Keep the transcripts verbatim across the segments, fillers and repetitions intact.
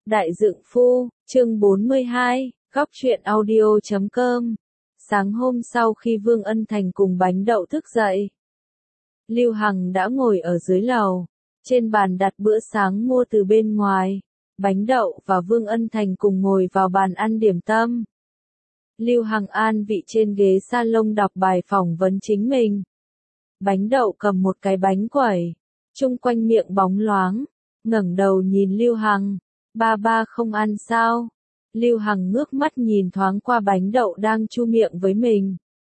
Đại Dượng Phu, chương bốn mươi hai, góc truyện audio chấm com. Sáng hôm sau khi Vương Ân Thành cùng Bánh Đậu thức dậy, Lưu Hằng đã ngồi ở dưới lầu, trên bàn đặt bữa sáng mua từ bên ngoài. Bánh Đậu và Vương Ân Thành cùng ngồi vào bàn ăn điểm tâm. Lưu Hằng an vị trên ghế salon đọc bài phỏng vấn chính mình. Bánh Đậu cầm một cái bánh quẩy, chung quanh miệng bóng loáng, ngẩng đầu nhìn Lưu Hằng. Ba ba không ăn sao? Lưu Hằng ngước mắt nhìn thoáng qua Bánh Đậu đang chu miệng với mình.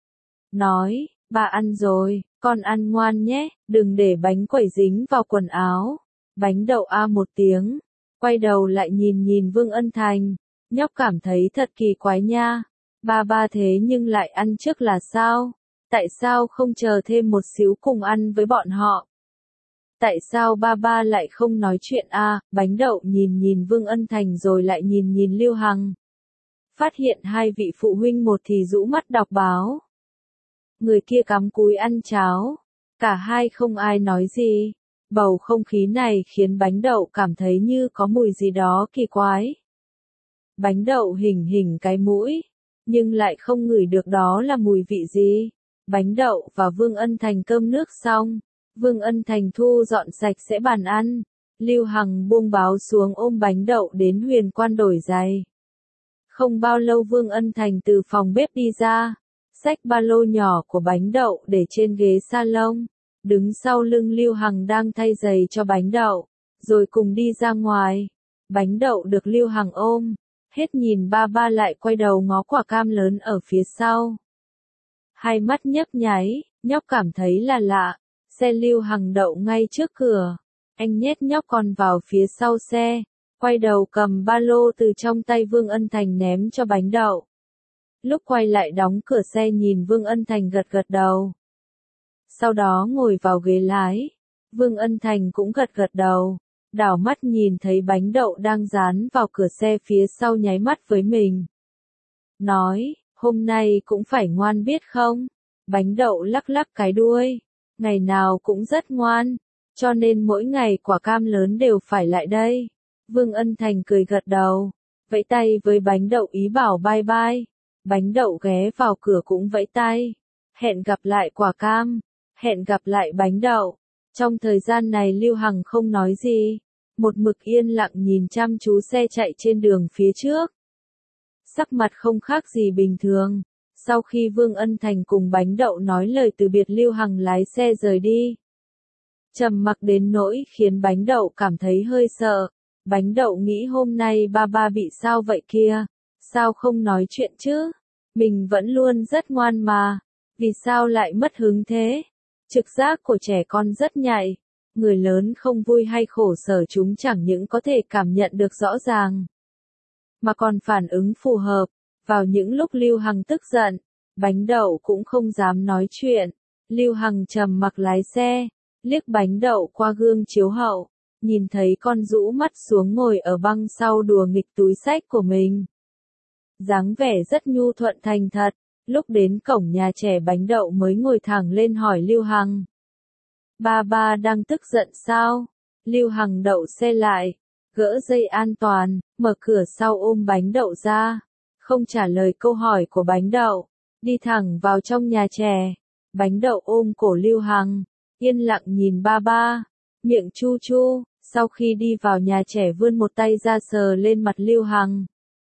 Nói, ba ăn rồi, con ăn ngoan nhé, đừng để bánh quẩy dính vào quần áo. Bánh Đậu a một tiếng, quay đầu lại nhìn nhìn Vương Ân Thành, nhóc cảm thấy thật kỳ quái nha. Ba ba thế nhưng lại ăn trước là sao? Tại sao không chờ thêm một xíu cùng ăn với bọn họ? Tại sao ba ba lại không nói chuyện a? À? Bánh Đậu nhìn nhìn Vương Ân Thành rồi lại nhìn nhìn Lưu Hằng. Phát hiện hai vị phụ huynh một thì rũ mắt đọc báo, người kia cắm cúi ăn cháo. Cả hai không ai nói gì. Bầu không khí này khiến Bánh Đậu cảm thấy như có mùi gì đó kỳ quái. Bánh Đậu hình hình cái mũi, nhưng lại không ngửi được đó là mùi vị gì. Bánh Đậu và Vương Ân Thành cơm nước xong, Vương Ân Thành thu dọn sạch sẽ bàn ăn. Lưu Hằng buông báo xuống ôm Bánh Đậu đến Huyền Quan đổi giày. Không bao lâu Vương Ân Thành từ phòng bếp đi ra, xách ba lô nhỏ của Bánh Đậu để trên ghế salon, đứng sau lưng Lưu Hằng đang thay giày cho Bánh Đậu, rồi cùng đi ra ngoài. Bánh Đậu được Lưu Hằng ôm, hết nhìn ba ba lại quay đầu ngó quả cam lớn ở phía sau. Hai mắt nhấp nháy, nhóc cảm thấy là lạ. Xe Lưu Hằng đậu ngay trước cửa. Anh nhét nhóc con vào phía sau xe, quay đầu cầm ba lô từ trong tay Vương Ân Thành ném cho Bánh Đậu. Lúc quay lại đóng cửa xe nhìn Vương Ân Thành gật gật đầu. Sau đó ngồi vào ghế lái. Vương Ân Thành cũng gật gật đầu, đảo mắt nhìn thấy Bánh Đậu đang dán vào cửa xe phía sau nháy mắt với mình. Nói, hôm nay cũng phải ngoan biết không? Bánh Đậu lắc lắc cái đuôi. Ngày nào cũng rất ngoan, cho nên mỗi ngày quả cam lớn đều phải lại đây. Vương Ân Thành cười gật đầu, vẫy tay với Bánh Đậu ý bảo bye bye. Bánh Đậu ghé vào cửa cũng vẫy tay. Hẹn gặp lại quả cam, hẹn gặp lại Bánh Đậu. Trong thời gian này Lưu Hằng không nói gì, một mực yên lặng nhìn chăm chú xe chạy trên đường phía trước. Sắc mặt không khác gì bình thường. Sau khi Vương Ân Thành cùng Bánh Đậu nói lời từ biệt Lưu Hằng lái xe rời đi. Trầm mặc đến nỗi khiến Bánh Đậu cảm thấy hơi sợ. Bánh Đậu nghĩ hôm nay ba ba bị sao vậy kia? Sao không nói chuyện chứ? Mình vẫn luôn rất ngoan mà. Vì sao lại mất hứng thế? Trực giác của trẻ con rất nhạy. Người lớn không vui hay khổ sở chúng chẳng những có thể cảm nhận được rõ ràng, mà còn phản ứng phù hợp. Vào những lúc Lưu Hằng tức giận, Bánh Đậu cũng không dám nói chuyện. Lưu Hằng trầm mặc lái xe, liếc Bánh Đậu qua gương chiếu hậu, nhìn thấy con rũ mắt xuống ngồi ở băng sau đùa nghịch túi xách của mình. Dáng vẻ rất nhu thuận thành thật. Lúc đến cổng nhà trẻ Bánh Đậu mới ngồi thẳng lên hỏi Lưu Hằng. Ba ba đang tức giận sao? Lưu Hằng đậu xe lại, gỡ dây an toàn, mở cửa sau ôm Bánh Đậu ra. Không trả lời câu hỏi của Bánh Đậu, đi thẳng vào trong nhà trẻ. Bánh Đậu ôm cổ Lưu Hằng, yên lặng nhìn ba ba, miệng chu chu. Sau khi đi vào nhà trẻ vươn một tay ra sờ lên mặt Lưu Hằng.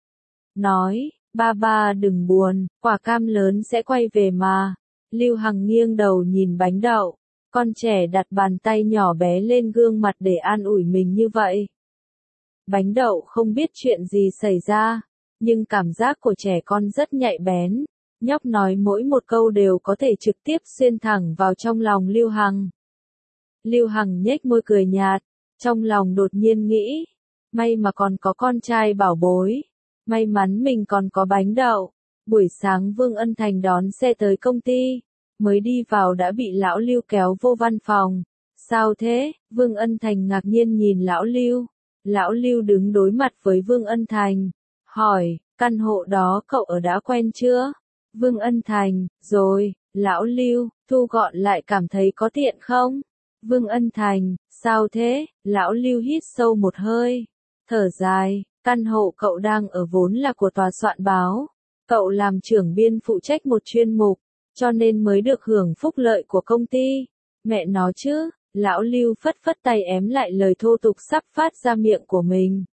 Nói, ba ba đừng buồn, quả cam lớn sẽ quay về mà. Lưu Hằng nghiêng đầu nhìn Bánh Đậu, con trẻ đặt bàn tay nhỏ bé lên gương mặt để an ủi mình như vậy. Bánh Đậu không biết chuyện gì xảy ra, nhưng cảm giác của trẻ con rất nhạy bén. Nhóc nói mỗi một câu đều có thể trực tiếp xuyên thẳng vào trong lòng Lưu Hằng. Lưu Hằng nhếch môi cười nhạt, trong lòng đột nhiên nghĩ, may mà còn có con trai bảo bối, may mắn mình còn có Bánh Đậu. Buổi sáng Vương Ân Thành đón xe tới công ty, mới đi vào đã bị lão Lưu kéo vô văn phòng. Sao thế? Vương Ân Thành ngạc nhiên nhìn lão Lưu. Lão Lưu đứng đối mặt với Vương Ân Thành, hỏi, căn hộ đó cậu ở đã quen chưa? Vương Ân Thành, rồi. Lão Lưu, thu gọn lại cảm thấy có tiện không? Vương Ân Thành, sao thế? Lão Lưu hít sâu một hơi, thở dài, Căn hộ cậu đang ở vốn là của tòa soạn báo. Cậu làm trưởng biên phụ trách một chuyên mục, cho nên mới được hưởng phúc lợi của công ty. Mẹ nó chứ, lão Lưu phất phất tay ém lại lời thô tục sắp phát ra miệng của mình.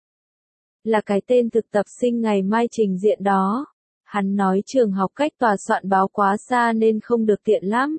Là cái tên thực tập sinh ngày mai trình diện đó. Hắn nói trường học cách tòa soạn báo quá xa nên không được tiện lắm.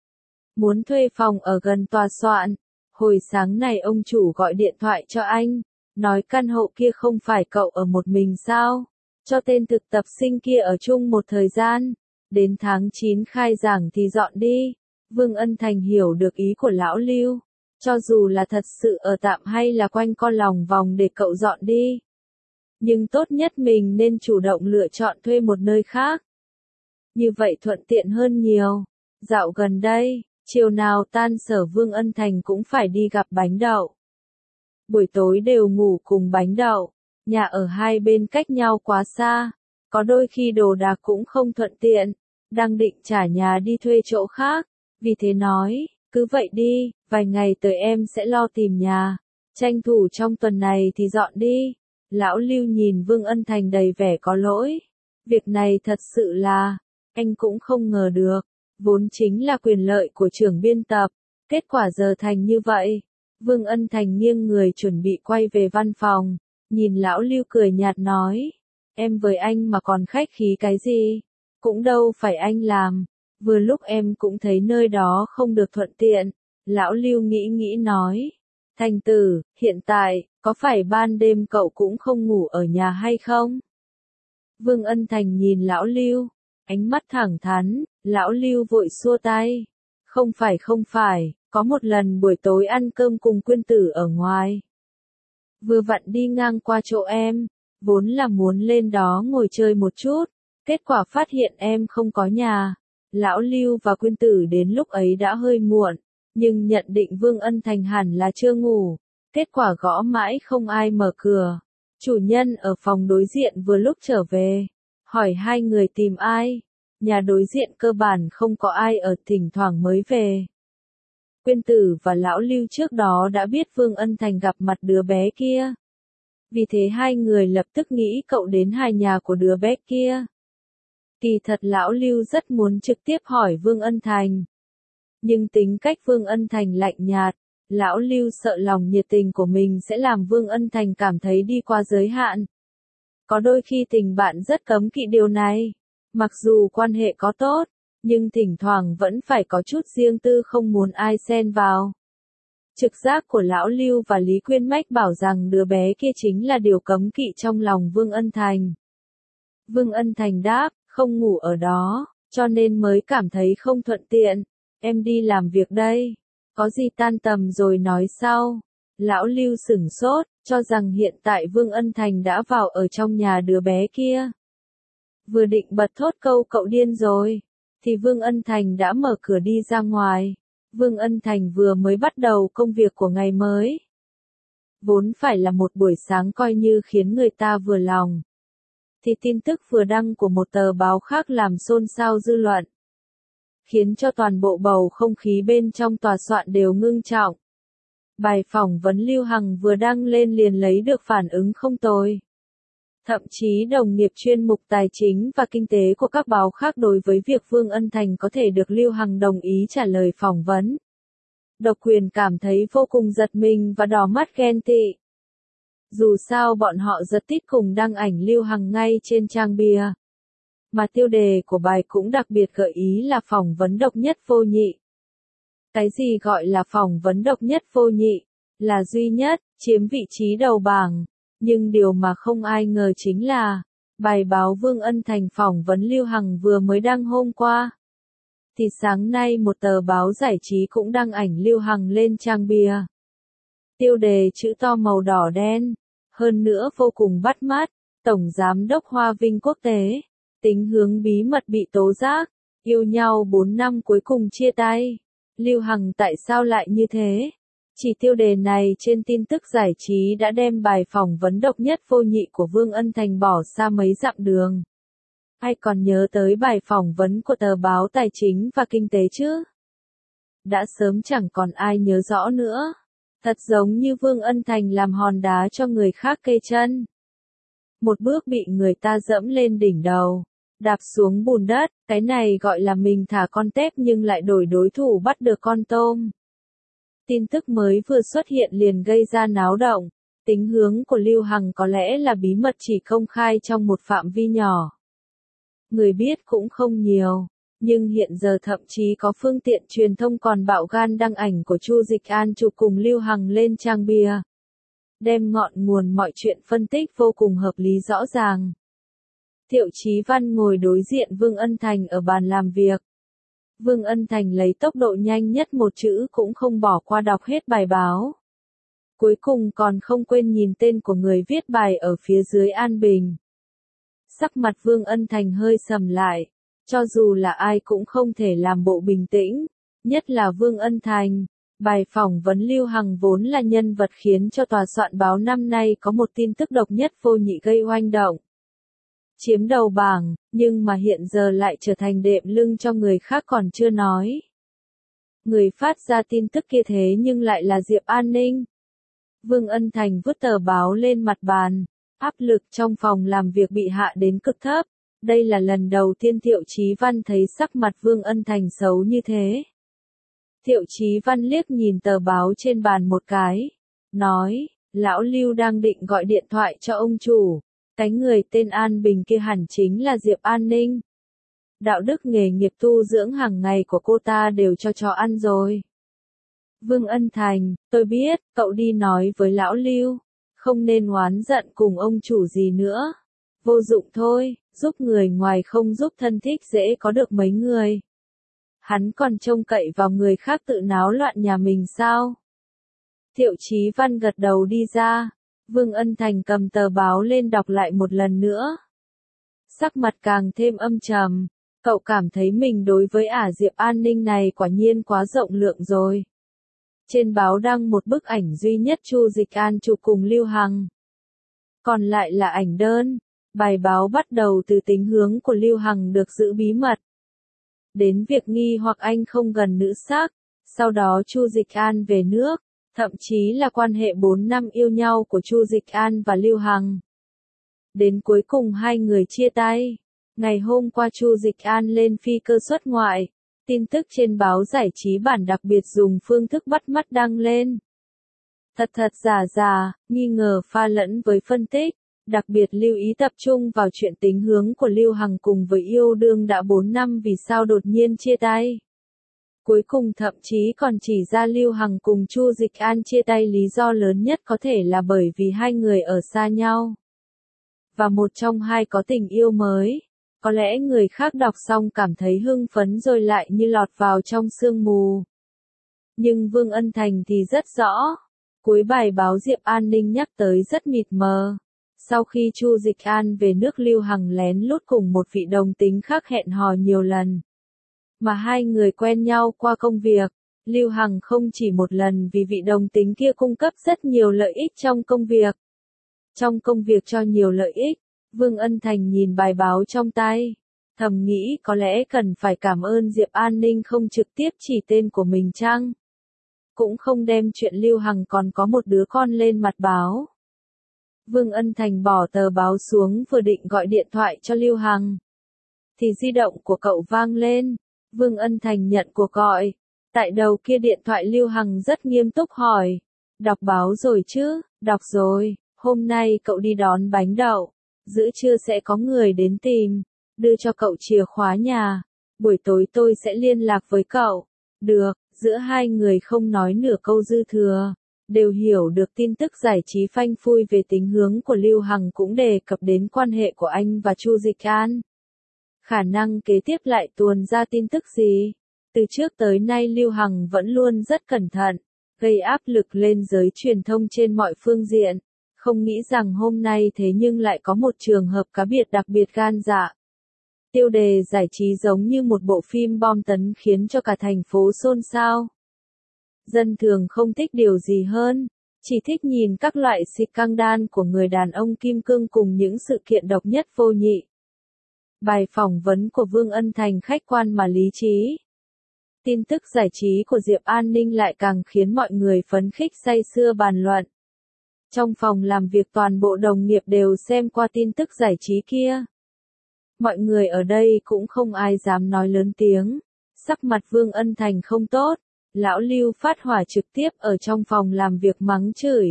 Muốn thuê phòng ở gần tòa soạn. Hồi sáng này ông chủ gọi điện thoại cho anh, nói căn hộ kia không phải cậu ở một mình sao? Cho tên thực tập sinh kia ở chung một thời gian, đến tháng chín khai giảng thì dọn đi. Vương Ân Thành hiểu được ý của lão Lưu, cho dù là thật sự ở tạm hay là quanh co lòng vòng để cậu dọn đi. Nhưng tốt nhất mình nên chủ động lựa chọn thuê một nơi khác. Như vậy thuận tiện hơn nhiều. Dạo gần đây, chiều nào tan sở Vương Ân Thành cũng phải đi gặp Bánh Đậu. Buổi tối đều ngủ cùng Bánh Đậu, nhà ở hai bên cách nhau quá xa, có đôi khi đồ đạc cũng không thuận tiện, đang định trả nhà đi thuê chỗ khác, vì thế nói, cứ vậy đi, vài ngày tới em sẽ lo tìm nhà, tranh thủ trong tuần này thì dọn đi. Lão Lưu nhìn Vương Ân Thành đầy vẻ có lỗi, việc này thật sự là, anh cũng không ngờ được, vốn chính là quyền lợi của trưởng biên tập, kết quả giờ thành như vậy. Vương Ân Thành nghiêng người chuẩn bị quay về văn phòng, nhìn lão Lưu cười nhạt nói, em với anh mà còn khách khí cái gì, cũng đâu phải anh làm, vừa lúc em cũng thấy nơi đó không được thuận tiện. Lão Lưu nghĩ nghĩ nói, Thành tử, hiện tại, có phải ban đêm cậu cũng không ngủ ở nhà hay không? Vương Ân Thành nhìn lão Lưu, ánh mắt thẳng thắn, lão Lưu vội xua tay, không phải không phải. Có một lần buổi tối ăn cơm cùng Quyên Tử ở ngoài. Vừa vặn đi ngang qua chỗ em, vốn là muốn lên đó ngồi chơi một chút, kết quả phát hiện em không có nhà. Lão Lưu và Quyên Tử đến lúc ấy đã hơi muộn, nhưng nhận định Vương Ân Thành hẳn là chưa ngủ, kết quả gõ mãi không ai mở cửa. Chủ nhân ở phòng đối diện vừa lúc trở về, hỏi hai người tìm ai, nhà đối diện cơ bản không có ai ở, thỉnh thoảng mới về. Quyên Tử và lão Lưu trước đó đã biết Vương Ân Thành gặp mặt đứa bé kia. Vì thế hai người lập tức nghĩ cậu đến hai nhà của đứa bé kia. Kỳ thật lão Lưu rất muốn trực tiếp hỏi Vương Ân Thành. Nhưng tính cách Vương Ân Thành lạnh nhạt, lão Lưu sợ lòng nhiệt tình của mình sẽ làm Vương Ân Thành cảm thấy đi qua giới hạn. Có đôi khi tình bạn rất cấm kỵ điều này. Mặc dù quan hệ có tốt, nhưng thỉnh thoảng vẫn phải có chút riêng tư không muốn ai xen vào. Trực giác của lão Lưu và Lý Quyên Mách bảo rằng đứa bé kia chính là điều cấm kỵ trong lòng Vương Ân Thành. Vương Ân Thành đáp, không ngủ ở đó, cho nên mới cảm thấy không thuận tiện. Em đi làm việc đây, có gì tan tầm rồi nói sau. Lão Lưu sửng sốt, cho rằng hiện tại Vương Ân Thành đã vào ở trong nhà đứa bé kia. Vừa định bật thốt câu cậu điên rồi, thì Vương Ân Thành đã mở cửa đi ra ngoài. Vương Ân Thành vừa mới bắt đầu công việc của ngày mới. Vốn phải là một buổi sáng coi như khiến người ta vừa lòng. Thì tin tức vừa đăng của một tờ báo khác làm xôn xao dư luận. Khiến cho toàn bộ bầu không khí bên trong tòa soạn đều ngưng trọng. Bài phỏng vấn Lưu Hằng vừa đăng lên liền lấy được phản ứng không tồi. Thậm chí đồng nghiệp chuyên mục tài chính và kinh tế của các báo khác đối với việc Vương Ân Thành có thể được Lưu Hằng đồng ý trả lời phỏng vấn. Độc Quyền cảm thấy vô cùng giật mình và đỏ mắt ghen tị. Dù sao bọn họ rất tít cùng đăng ảnh Lưu Hằng ngay trên trang bìa. Mà tiêu đề của bài cũng đặc biệt gợi ý là phỏng vấn độc nhất vô nhị. Cái gì gọi là phỏng vấn độc nhất vô nhị? Là duy nhất, chiếm vị trí đầu bảng. Nhưng điều mà không ai ngờ chính là, bài báo Vương Ân Thành phỏng vấn Lưu Hằng vừa mới đăng hôm qua. Thì sáng nay một tờ báo giải trí cũng đăng ảnh Lưu Hằng lên trang bìa. Tiêu đề chữ to màu đỏ đen, hơn nữa vô cùng bắt mắt, Tổng Giám đốc Hoa Vinh Quốc tế, tính hướng bí mật bị tố giác, yêu nhau bốn năm cuối cùng chia tay. Lưu Hằng tại sao lại như thế? Chỉ tiêu đề này trên tin tức giải trí đã đem bài phỏng vấn độc nhất vô nhị của Vương Ân Thành bỏ xa mấy dặm đường. Ai còn nhớ tới bài phỏng vấn của tờ báo Tài chính và Kinh tế chứ? Đã sớm chẳng còn ai nhớ rõ nữa. Thật giống như Vương Ân Thành làm hòn đá cho người khác kê chân. một bước bị người ta dẫm lên đỉnh đầu, đạp xuống bùn đất, cái này gọi là mình thả con tép nhưng lại đổi đối thủ bắt được con tôm. Tin tức mới vừa xuất hiện liền gây ra náo động, tính hướng của Lưu Hằng có lẽ là bí mật chỉ công khai trong một phạm vi nhỏ. Người biết cũng không nhiều, nhưng hiện giờ thậm chí có phương tiện truyền thông còn bạo gan đăng ảnh của Chu Dịch An chụp cùng Lưu Hằng lên trang bìa. Đem ngọn nguồn mọi chuyện phân tích vô cùng hợp lý rõ ràng. Thiệu Chí Văn ngồi đối diện Vương Ân Thành ở bàn làm việc. Vương Ân Thành lấy tốc độ nhanh nhất một chữ cũng không bỏ qua đọc hết bài báo. Cuối cùng còn không quên nhìn tên của người viết bài ở phía dưới An Bình. Sắc mặt Vương Ân Thành hơi sầm lại, cho dù là ai cũng không thể làm bộ bình tĩnh, nhất là Vương Ân Thành. Bài phỏng vấn Lưu Hằng vốn là nhân vật khiến cho tòa soạn báo năm nay có một tin tức độc nhất vô nhị gây oanh động. Chiếm đầu bảng, nhưng mà hiện giờ lại trở thành đệm lưng cho người khác còn chưa nói. Người phát ra tin tức kia thế nhưng lại là Diệp An Ninh. Vương Ân Thành vứt tờ báo lên mặt bàn, áp lực trong phòng làm việc bị hạ đến cực thấp. Đây là lần đầu tiên Thiệu Chí Văn thấy sắc mặt Vương Ân Thành xấu như thế. Thiệu Chí Văn liếc nhìn tờ báo trên bàn một cái, nói, lão Lưu đang định gọi điện thoại cho ông chủ, cái người tên An Bình kia hẳn chính là Diệp An Ninh. Đạo đức nghề nghiệp tu dưỡng hàng ngày của cô ta đều cho chó ăn rồi. Vương Ân Thành, tôi biết, cậu đi nói với lão Lưu, không nên oán giận cùng ông chủ gì nữa. Vô dụng thôi, giúp người ngoài không giúp thân thích dễ có được mấy người. Hắn còn trông cậy vào người khác tự náo loạn nhà mình sao? Thiệu Chí Văn gật đầu đi ra, Vương Ân Thành cầm tờ báo lên đọc lại một lần nữa. Sắc mặt càng thêm âm trầm, cậu cảm thấy mình đối với ả Diệp An Ninh này quả nhiên quá rộng lượng rồi. Trên báo đăng một bức ảnh duy nhất Chu Dịch An chụp cùng Lưu Hằng. Còn lại là ảnh đơn, bài báo bắt đầu từ tính hướng của Lưu Hằng được giữ bí mật. Đến việc nghi hoặc anh không gần nữ sắc, sau đó Chu Dịch An về nước, thậm chí là quan hệ bốn năm yêu nhau của Chu Dịch An và Lưu Hằng. Đến cuối cùng hai người chia tay. Ngày hôm qua Chu Dịch An lên phi cơ xuất ngoại, tin tức trên báo giải trí bản đặc biệt dùng phương thức bắt mắt đăng lên. Thật thật giả giả, nghi ngờ pha lẫn với phân tích, đặc biệt lưu ý tập trung vào chuyện tính hướng của Lưu Hằng cùng với yêu đương đã bốn năm vì sao đột nhiên chia tay. Cuối cùng thậm chí còn chỉ ra Lưu Hằng cùng Chu Dịch An chia tay lý do lớn nhất có thể là bởi vì hai người ở xa nhau. Và một trong hai có tình yêu mới. Có lẽ người khác đọc xong cảm thấy hưng phấn rồi lại như lọt vào trong sương mù. Nhưng Vương Ân Thành thì rất rõ. Cuối bài báo Diệp An Ninh nhắc tới rất mịt mờ. Sau khi Chu Dịch An về nước Lưu Hằng lén lút cùng một vị đồng tính khác hẹn hò nhiều lần. Mà hai người quen nhau qua công việc. Lưu Hằng không chỉ một lần vì vị đồng tính kia cung cấp rất nhiều lợi ích trong công việc. Trong công việc cho nhiều lợi ích. Vương Ân Thành nhìn bài báo trong tay, thầm nghĩ có lẽ cần phải cảm ơn Diệp An Ninh không trực tiếp chỉ tên của mình chăng? Cũng không đem chuyện Lưu Hằng còn có một đứa con lên mặt báo. Vương Ân Thành bỏ tờ báo xuống vừa định gọi điện thoại cho Lưu Hằng. Thì di động của cậu vang lên, Vương Ân Thành nhận cuộc gọi. Tại đầu kia điện thoại Lưu Hằng rất nghiêm túc hỏi, đọc báo rồi chứ? Đọc rồi, hôm nay cậu đi đón bánh đậu. Giữa trưa sẽ có người đến tìm, đưa cho cậu chìa khóa nhà, buổi tối tôi sẽ liên lạc với cậu. Được, giữa hai người không nói nửa câu dư thừa, đều hiểu được tin tức giải trí phanh phui về tính hướng của Lưu Hằng cũng đề cập đến quan hệ của anh và Chu Dịch An. Khả năng kế tiếp lại tuồn ra tin tức gì? Từ trước tới nay Lưu Hằng vẫn luôn rất cẩn thận, gây áp lực lên giới truyền thông trên mọi phương diện. Không nghĩ rằng hôm nay thế nhưng lại có một trường hợp cá biệt đặc biệt gan dạ. Tiêu đề giải trí giống như một bộ phim bom tấn khiến cho cả thành phố xôn xao. Dân thường không thích điều gì hơn, chỉ thích nhìn các loại scandal của người đàn ông kim cương cùng những sự kiện độc nhất vô nhị. Bài phỏng vấn của Vương Ân Thành khách quan mà lý trí. Tin tức giải trí của Diệp An Ninh lại càng khiến mọi người phấn khích say sưa bàn luận. Trong phòng làm việc toàn bộ đồng nghiệp đều xem qua tin tức giải trí kia. Mọi người ở đây cũng không ai dám nói lớn tiếng. Sắc mặt Vương Ân Thành không tốt. Lão Lưu phát hỏa trực tiếp ở trong phòng làm việc mắng chửi.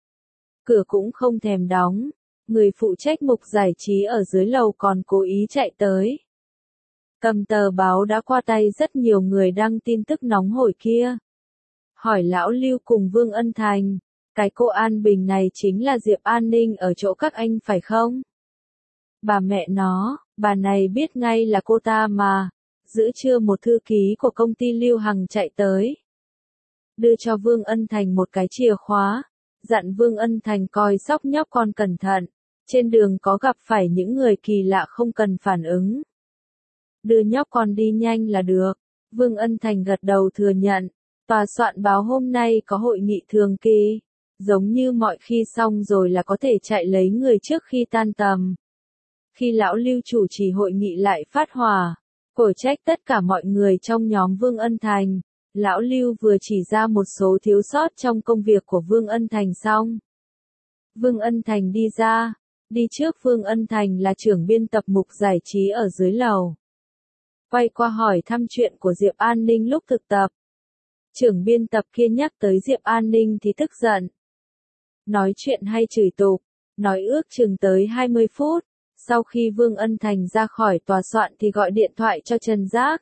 Cửa cũng không thèm đóng. Người phụ trách mục giải trí ở dưới lầu còn cố ý chạy tới. Cầm tờ báo đã qua tay rất nhiều người đăng tin tức nóng hổi kia. Hỏi Lão Lưu cùng Vương Ân Thành. Cái cô An Bình này chính là Diệp An Ninh ở chỗ các anh phải không? Bà mẹ nó, bà này biết ngay là cô ta mà. Giữa trưa một thư ký của công ty Lưu Hằng chạy tới. Đưa cho Vương Ân Thành một cái chìa khóa. Dặn Vương Ân Thành coi sóc nhóc con cẩn thận. Trên đường có gặp phải những người kỳ lạ không cần phản ứng. Đưa nhóc con đi nhanh là được. Vương Ân Thành gật đầu thừa nhận. Tòa soạn báo hôm nay có hội nghị thường kỳ. Giống như mọi khi xong rồi là có thể chạy lấy người trước khi tan tầm. Khi lão Lưu chủ trì hội nghị lại phát hỏa. Cổ trách tất cả mọi người trong nhóm Vương Ân Thành. Lão Lưu vừa chỉ ra một số thiếu sót trong công việc của Vương Ân Thành xong. Vương Ân Thành đi ra. Đi trước Vương Ân Thành là trưởng biên tập mục giải trí ở dưới lầu. Quay qua hỏi thăm chuyện của Diệp An Ninh lúc thực tập. Trưởng biên tập kia nhắc tới Diệp An Ninh thì tức giận. Nói chuyện hay chửi tục. Nói ước chừng tới hai mươi phút. Sau khi Vương Ân Thành ra khỏi tòa soạn thì gọi điện thoại cho Trần Giác.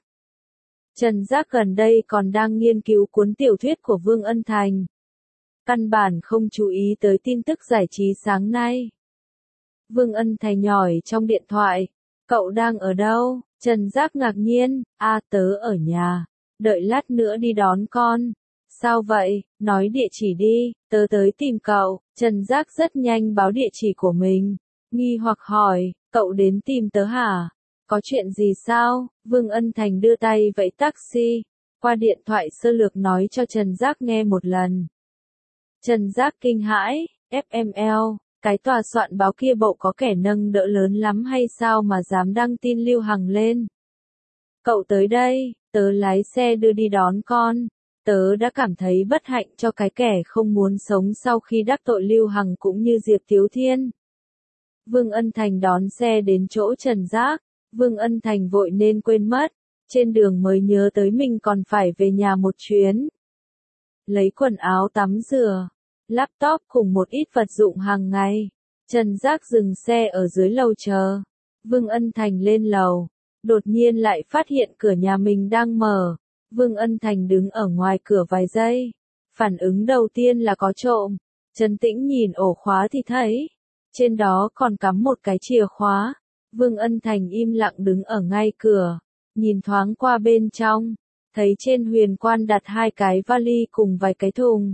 Trần Giác gần đây còn đang nghiên cứu cuốn tiểu thuyết của Vương Ân Thành. Căn bản không chú ý tới tin tức giải trí sáng nay. Vương Ân Thành nhỏi trong điện thoại. Cậu đang ở đâu? Trần Giác ngạc nhiên. A tớ ở nhà. Đợi lát nữa đi đón con. Sao vậy? Nói địa chỉ đi. Tớ tới tìm cậu. Trần Giác rất nhanh báo địa chỉ của mình. Nghi hoặc hỏi. Cậu đến tìm tớ hả? Có chuyện gì sao? Vương Ân Thành đưa tay vẫy taxi. Qua điện thoại sơ lược nói cho Trần Giác nghe một lần. Trần Giác kinh hãi. ép em lờ. Cái tòa soạn báo kia bộ có kẻ nâng đỡ lớn lắm hay sao mà dám đăng tin Lưu Hằng lên? Cậu tới đây, tớ lái xe đưa đi đón con. Tớ đã cảm thấy bất hạnh cho cái kẻ không muốn sống sau khi đắc tội Lưu Hằng cũng như Diệp Thiếu Thiên. Vương Ân Thành đón xe đến chỗ Trần Giác. Vương Ân Thành vội nên quên mất. Trên đường mới nhớ tới mình còn phải về nhà một chuyến. Lấy quần áo tắm rửa. Laptop cùng một ít vật dụng hàng ngày. Trần Giác dừng xe ở dưới lầu chờ. Vương Ân Thành lên lầu. Đột nhiên lại phát hiện cửa nhà mình đang mở. Vương Ân Thành đứng ở ngoài cửa vài giây. Phản ứng đầu tiên là có trộm. Trấn tĩnh nhìn ổ khóa thì thấy. Trên đó còn cắm một cái chìa khóa. Vương Ân Thành im lặng đứng ở ngay cửa. Nhìn thoáng qua bên trong. Thấy trên huyền quan đặt hai cái vali cùng vài cái thùng.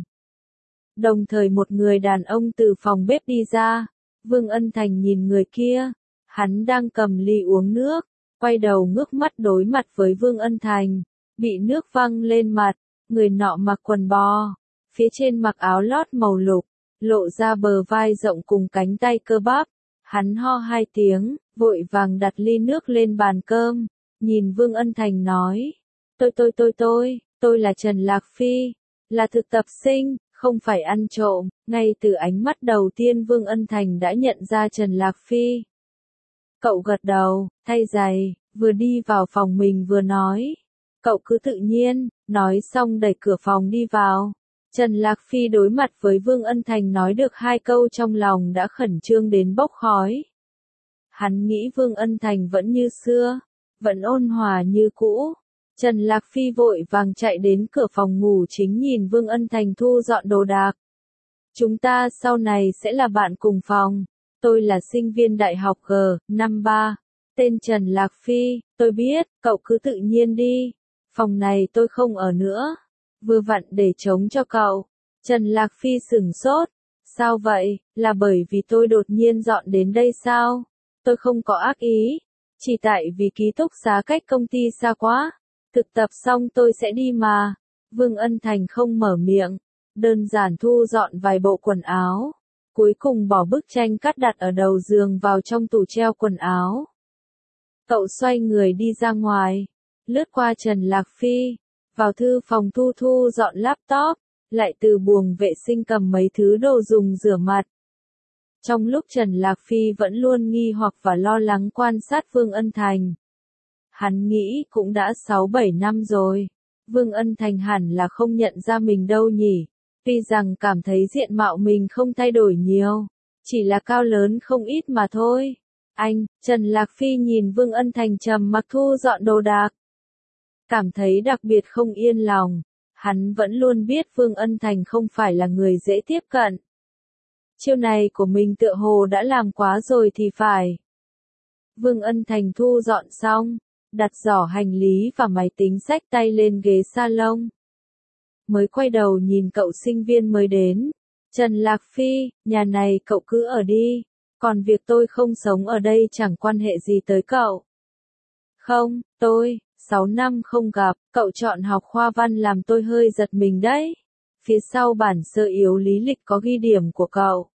Đồng thời một người đàn ông từ phòng bếp đi ra. Vương Ân Thành nhìn người kia. Hắn đang cầm ly uống nước. Quay đầu ngước mắt đối mặt với Vương Ân Thành. Bị nước văng lên mặt. Người nọ mặc quần bò. Phía trên mặc áo lót màu lục. Lộ ra bờ vai rộng cùng cánh tay cơ bắp. Hắn ho hai tiếng. Vội vàng đặt ly nước lên bàn cơm. Nhìn Vương Ân Thành nói. Tôi tôi tôi tôi. Tôi là Trần Lạc Phi. Là thực tập sinh. Không phải ăn trộm. Ngay từ ánh mắt đầu tiên Vương Ân Thành đã nhận ra Trần Lạc Phi. Cậu gật đầu, thay giày, vừa đi vào phòng mình vừa nói. Cậu cứ tự nhiên, nói xong đẩy cửa phòng đi vào. Trần Lạc Phi đối mặt với Vương Ân Thành nói được hai câu trong lòng đã khẩn trương đến bốc khói. Hắn nghĩ Vương Ân Thành vẫn như xưa, vẫn ôn hòa như cũ. Trần Lạc Phi vội vàng chạy đến cửa phòng ngủ chính nhìn Vương Ân Thành thu dọn đồ đạc. Chúng ta sau này sẽ là bạn cùng phòng. Tôi là sinh viên đại học G, năm ba. Tên Trần Lạc Phi, tôi biết, cậu cứ tự nhiên đi. Phòng này tôi không ở nữa. Vừa vặn để trống cho cậu. Trần Lạc Phi sửng sốt. Sao vậy, là bởi vì tôi đột nhiên dọn đến đây sao? Tôi không có ác ý. Chỉ tại vì ký túc xá cách công ty xa quá. Thực tập xong tôi sẽ đi mà. Vương Ân Thành không mở miệng. Đơn giản thu dọn vài bộ quần áo. Cuối cùng bỏ bức tranh cắt đặt ở đầu giường vào trong tủ treo quần áo. Cậu xoay người đi ra ngoài. Lướt qua Trần Lạc Phi. Vào thư phòng thu thu dọn laptop. lại từ buồng vệ sinh cầm mấy thứ đồ dùng rửa mặt. Trong lúc Trần Lạc Phi vẫn luôn nghi hoặc và lo lắng quan sát Vương Ân Thành. Hắn nghĩ cũng đã sáu bảy năm rồi. Vương Ân Thành hẳn là không nhận ra mình đâu nhỉ. Tuy rằng cảm thấy diện mạo mình không thay đổi nhiều. Chỉ là cao lớn không ít mà thôi. Anh, Trần Lạc Phi nhìn Vương Ân Thành trầm mặc thu dọn đồ đạc. Cảm thấy đặc biệt không yên lòng. Hắn vẫn luôn biết Vương Ân Thành không phải là người dễ tiếp cận. Chiêu này của mình tựa hồ đã làm quá rồi thì phải. Vương Ân Thành thu dọn xong, đặt giỏ hành lý và máy tính xách tay lên ghế salon. Mới quay đầu nhìn cậu sinh viên mới đến. Trần Lạc Phi, nhà này cậu cứ ở đi. Còn việc tôi không sống ở đây chẳng quan hệ gì tới cậu. Không, tôi, sáu năm không gặp, cậu chọn học khoa văn làm tôi hơi giật mình đấy. Phía sau bản sơ yếu lý lịch có ghi điểm của cậu.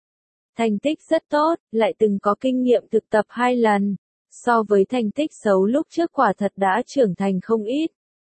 Thành tích rất tốt, lại từng có kinh nghiệm thực tập hai lần. So với thành tích xấu lúc trước quả thật đã trưởng thành không ít.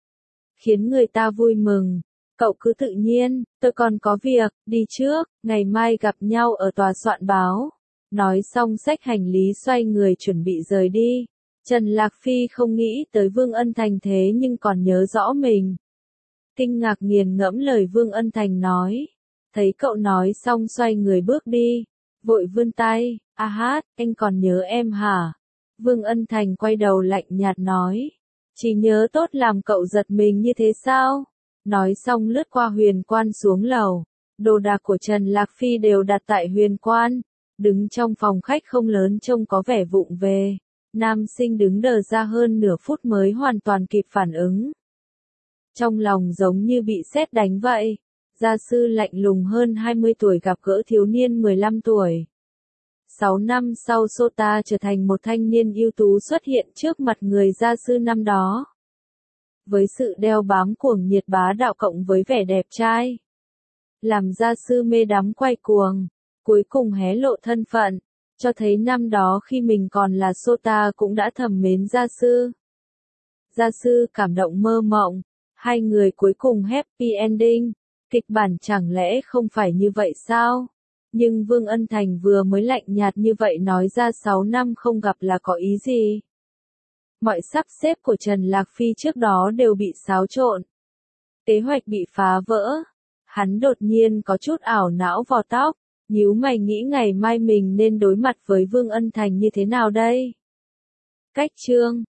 Khiến người ta vui mừng. Cậu cứ tự nhiên, tôi còn có việc, đi trước, ngày mai gặp nhau ở tòa soạn báo. Nói xong xách hành lý xoay người chuẩn bị rời đi. Trần Lạc Phi không nghĩ tới Vương Ân Thành thế nhưng còn nhớ rõ mình. Kinh ngạc nghiền ngẫm lời Vương Ân Thành nói. Thấy cậu nói xong xoay người bước đi. Vội vươn tay, a hát, anh còn nhớ em hả? Vương Ân Thành quay đầu lạnh nhạt nói. Chỉ nhớ tốt làm cậu giật mình như thế sao? Nói xong lướt qua Huyền Quan xuống lầu. Đồ đạc của Trần Lạc Phi đều đặt tại Huyền Quan. Đứng trong phòng khách không lớn trông có vẻ vụng về. Nam sinh đứng đờ ra hơn nửa phút mới hoàn toàn kịp phản ứng. Trong lòng giống như bị sét đánh vậy. Gia sư lạnh lùng hơn hai mươi tuổi gặp gỡ thiếu niên mười lăm tuổi. sáu năm sau Sota trở thành một thanh niên ưu tú xuất hiện trước mặt người gia sư năm đó. Với sự đeo bám cuồng nhiệt bá đạo cộng với vẻ đẹp trai. Làm gia sư mê đắm quay cuồng. Cuối cùng hé lộ thân phận. Cho thấy năm đó khi mình còn là Sota cũng đã thầm mến gia sư. Gia sư cảm động mơ mộng. Hai người cuối cùng happy ending. Kịch bản chẳng lẽ không phải như vậy sao? Nhưng Vương Ân Thành vừa mới lạnh nhạt như vậy nói ra sáu năm không gặp là có ý gì? Mọi sắp xếp của Trần Lạc Phi trước đó đều bị xáo trộn. Kế hoạch bị phá vỡ. Hắn đột nhiên có chút ảo não vò tóc. Nhíu mày nghĩ ngày mai mình nên đối mặt với Vương Ân Thành như thế nào đây? Cách chương